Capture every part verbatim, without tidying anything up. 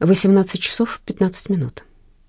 восемнадцать часов пятнадцать минут.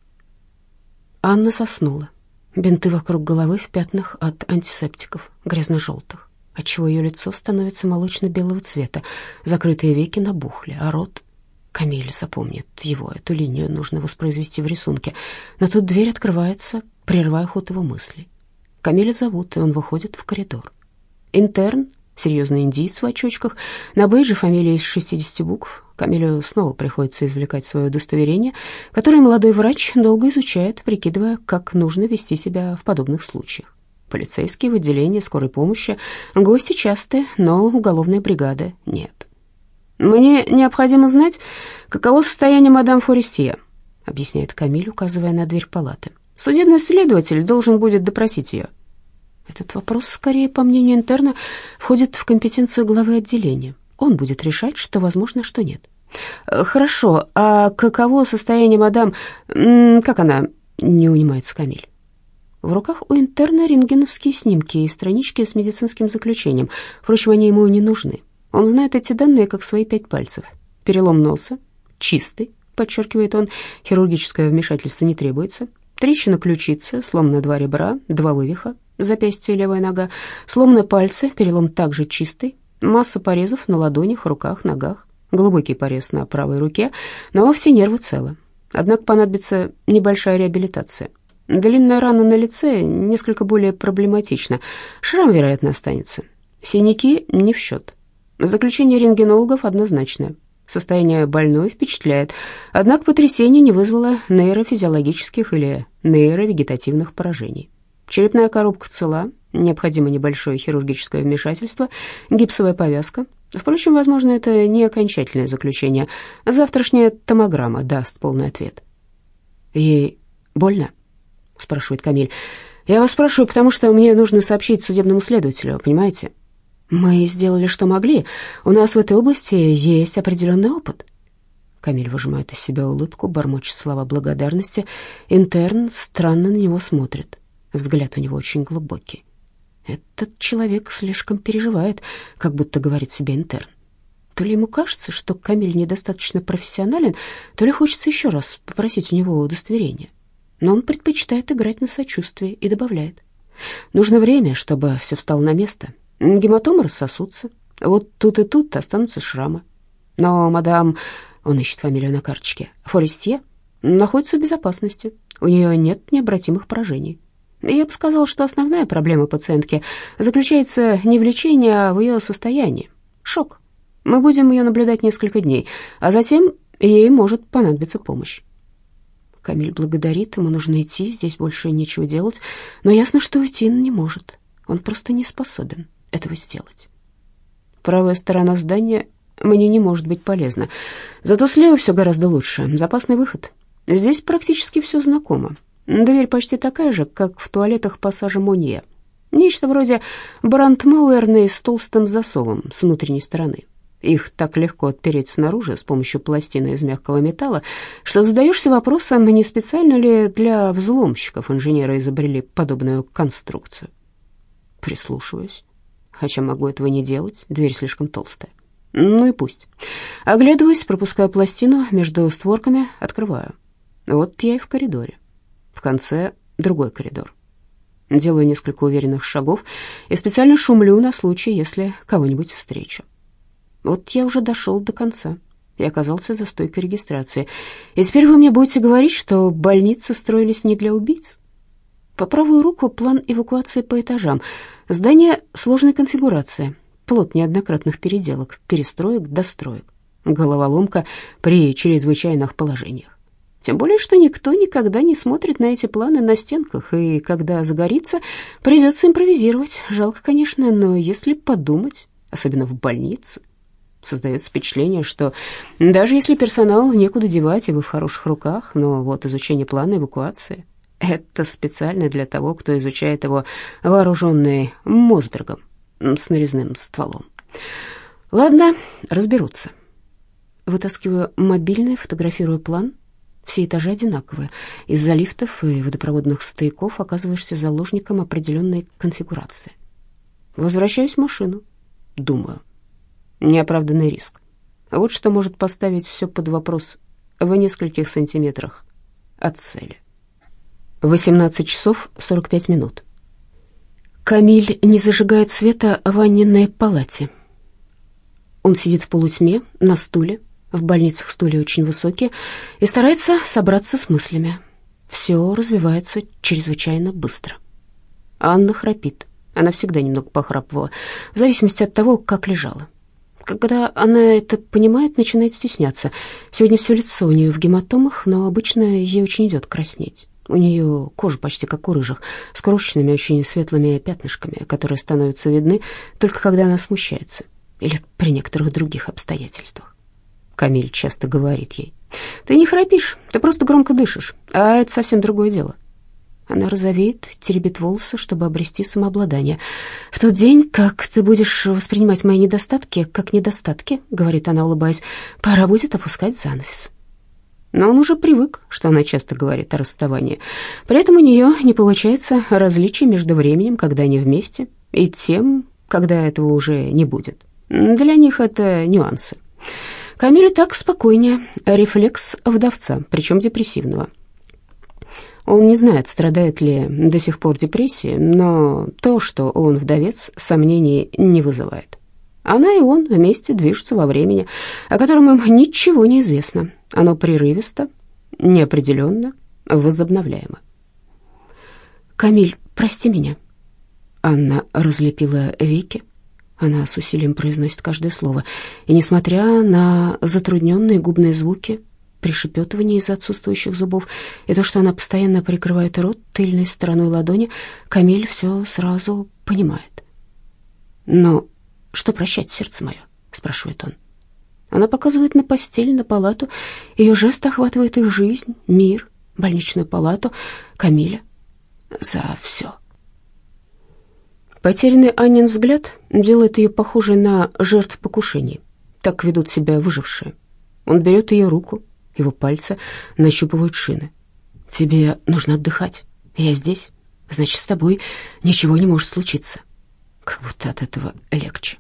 Анна заснула. Бинты вокруг головы в пятнах от антисептиков, грязно-желтых, отчего ее лицо становится молочно-белого цвета, закрытые веки набухли, а рот... Камиль запомнит его, эту линию нужно воспроизвести в рисунке. Но тут дверь открывается, прерывая ход его мыслей. Камиля зовут, и он выходит в коридор. Интерн, серьезный индиец в очочках, на бейджи фамилия из шестидесяти букв. Камилю снова приходится извлекать свое удостоверение, которое молодой врач долго изучает, прикидывая, как нужно вести себя в подобных случаях. Полицейские в отделении скорой помощи, гости частые, но уголовной бригады нет. «Мне необходимо знать, каково состояние мадам Форестье», объясняет Камиль, указывая на дверь палаты. «Судебный следователь должен будет допросить ее». Этот вопрос, скорее, по мнению интерна, входит в компетенцию главы отделения. Он будет решать, что возможно, а что нет. «Хорошо, а каково состояние мадам... Как она?» — не унимается Камиль. В руках у интерна рентгеновские снимки и странички с медицинским заключением. Впрочем, они ему не нужны. Он знает эти данные как свои пять пальцев. Перелом носа, чистый, подчеркивает он, хирургическое вмешательство не требуется. Трещина ключицы, слом на два ребра, два вывиха, запястье и левая нога, слом на пальце, перелом также чистый, масса порезов на ладонях, руках, ногах, глубокий порез на правой руке, но все нервы целы. Однако понадобится небольшая реабилитация. Длинная рана на лице несколько более проблематична. Шрам, вероятно, останется. Синяки не в счет. Заключение рентгенологов однозначное. Состояние больной впечатляет, однако потрясение не вызвало нейрофизиологических или нейровегетативных поражений. Черепная коробка цела, необходимо небольшое хирургическое вмешательство, гипсовая повязка. Впрочем, возможно, это не окончательное заключение. Завтрашняя томограмма даст полный ответ. «Ей больно?» — спрашивает Камиль. «Я вас спрашиваю, потому что мне нужно сообщить судебному следователю, понимаете?» «Мы сделали, что могли. У нас в этой области есть определенный опыт». Камиль выжимает из себя улыбку, бормочет слова благодарности. Интерн странно на него смотрит. Взгляд у него очень глубокий. Этот человек слишком переживает, как будто говорит себе интерн. То ли ему кажется, что Камиль недостаточно профессионален, то ли хочется еще раз попросить у него удостоверение. Но он предпочитает играть на сочувствии и добавляет: «Нужно время, чтобы все встало на место. Гематомы рассосутся. Вот тут и тут останутся шрамы. Но мадам, он ищет фамилию на карточке, Форестье, находится в безопасности. У нее нет необратимых поражений. Я бы сказал, что основная проблема пациентки заключается не в лечении, а в ее состоянии. Шок. Мы будем ее наблюдать несколько дней, а затем ей может понадобиться помощь». Камиль благодарит, ему нужно идти, здесь больше нечего делать, но ясно, что уйти он не может. Он просто не способен этого сделать. Правая сторона здания мне не может быть полезна, зато слева все гораздо лучше, запасный выход. Здесь практически все знакомо. Дверь почти такая же, как в туалетах пассажа Монье. Нечто вроде брандмауэрной с толстым засовом с внутренней стороны. Их так легко отпереть снаружи с помощью пластины из мягкого металла, что задаешься вопросом, не специально ли для взломщиков инженеры изобрели подобную конструкцию. Прислушиваюсь, хотя могу этого не делать, дверь слишком толстая. Ну и пусть. Оглядываюсь, пропускаю пластину между створками, открываю. Вот я и в коридоре. В конце другой коридор. Делаю несколько уверенных шагов и специально шумлю на случай, если кого-нибудь встречу. Вот я уже дошел до конца и оказался за стойкой регистрации. И теперь вы мне будете говорить, что больницы строились не для убийц? По правую руку план эвакуации по этажам. Здание сложной конфигурации, плод неоднократных переделок, перестроек, достроек. Головоломка при чрезвычайных положениях. Тем более, что никто никогда не смотрит на эти планы на стенках, и когда загорится, придется импровизировать. Жалко, конечно, но если подумать, особенно в больнице, создается впечатление, что даже если персонал некуда девать, и вы в хороших руках, но вот изучение плана эвакуации — это специально для того, кто изучает его вооруженный Мосбергом с нарезным стволом. Ладно, разберутся. Вытаскиваю мобильный, фотографирую план. Все этажи одинаковые. Из-за лифтов и водопроводных стояков оказываешься заложником определенной конфигурации. Возвращаюсь в машину. Думаю. Неоправданный риск. Вот что может поставить все под вопрос в нескольких сантиметрах от цели. восемнадцать часов сорок пять минут. Камиль не зажигает света в Анниной палате. Он сидит в полутьме на стуле, в больницах стулья очень высокие, и старается собраться с мыслями. Все развивается чрезвычайно быстро. Анна храпит. Она всегда немного похрапывала, в зависимости от того, как лежала. Когда она это понимает, начинает стесняться. Сегодня все лицо у нее в гематомах, но обычно ей очень идет краснеть. У нее кожа почти как у рыжих, с крошечными, очень светлыми пятнышками, которые становятся видны только когда она смущается или при некоторых других обстоятельствах. Камиль часто говорит ей: «Ты не храпишь, ты просто громко дышишь, а это совсем другое дело». Она розовеет, теребит волосы, чтобы обрести самообладание. «В тот день, как ты будешь воспринимать мои недостатки как недостатки, — говорит она, улыбаясь, — пора будет опускать занавес». Но он уже привык, что она часто говорит о расставании. При этом у нее не получается различия между временем, когда они вместе, и тем, когда этого уже не будет. Для них это нюансы. Камиле так спокойнее, рефлекс вдовца, причем депрессивного. Он не знает, страдает ли до сих пор депрессией, но то, что он вдовец, сомнений не вызывает. Она и он вместе движутся во времени, о котором им ничего не известно. Оно прерывисто, неопределенно, возобновляемо. «Камиль, прости меня». Анна разлепила веки. Она с усилием произносит каждое слово, и, несмотря на затрудненные губные звуки, пришепетывание из отсутствующих зубов и то, что она постоянно прикрывает рот тыльной стороной ладони, Камиль все сразу понимает. «Но что прощать, сердце мое?» — спрашивает он. Она показывает на постель, на палату. Ее жест охватывает их жизнь, мир, больничную палату, Камиля. За все. Потерянный Аннин взгляд делает ее похожей на жертв покушений. Так ведут себя выжившие. Он берет ее руку, его пальцы нащупывают шины. «Тебе нужно отдыхать. Я здесь. Значит, с тобой ничего не может случиться». Как будто от этого легче.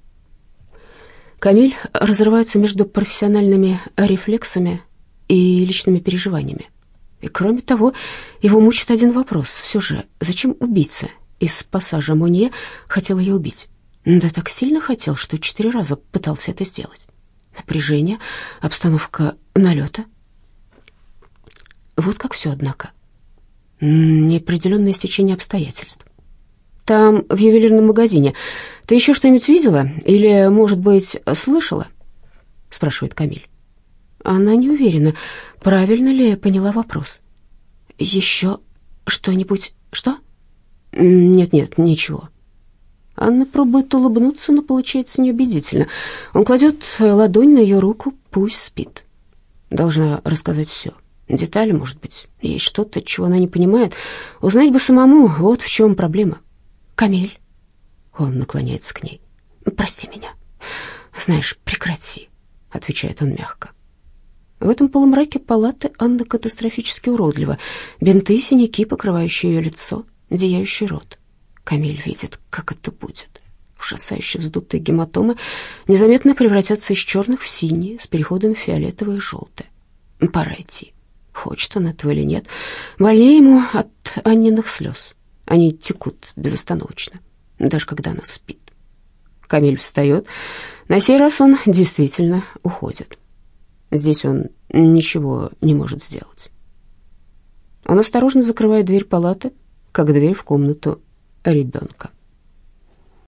Камиль разрывается между профессиональными рефлексами и личными переживаниями. И кроме того, его мучит один вопрос. Все же, зачем убийца из пассажа Монье хотел ее убить? Да так сильно хотел, что четыре раза пытался это сделать. Напряжение, обстановка налета. Вот как все, однако. Неопределенное стечение обстоятельств. Там, в ювелирном магазине, ты еще что-нибудь видела? Или, может быть, слышала?» — спрашивает Камиль. Она не уверена, правильно ли поняла вопрос. «Еще что-нибудь? Что?» «Нет-нет, ничего». Анна пробует улыбнуться, но получается неубедительно. Он кладет ладонь на ее руку, пусть спит. Должна рассказать все. Детали, может быть, есть что-то, чего она не понимает. Узнать бы самому, вот в чем проблема. «Камиль», — он наклоняется к ней, — «прости меня». «Знаешь, прекрати», — отвечает он мягко. В этом полумраке палаты Анна катастрофически уродлива. Бинты, синяки, покрывающие ее лицо, зияющий рот. Камиль видит, как это будет. Ужасающе вздутые гематомы незаметно превратятся из черных в синие, с переходом в фиолетовое и желтое. Пора идти. Хочет он этого или нет. Больнее ему от Анниных слез. Они текут безостановочно, даже когда она спит. Камиль встает. На сей раз он действительно уходит. Здесь он ничего не может сделать. Он осторожно закрывает дверь палаты, как дверь в комнату ребенка.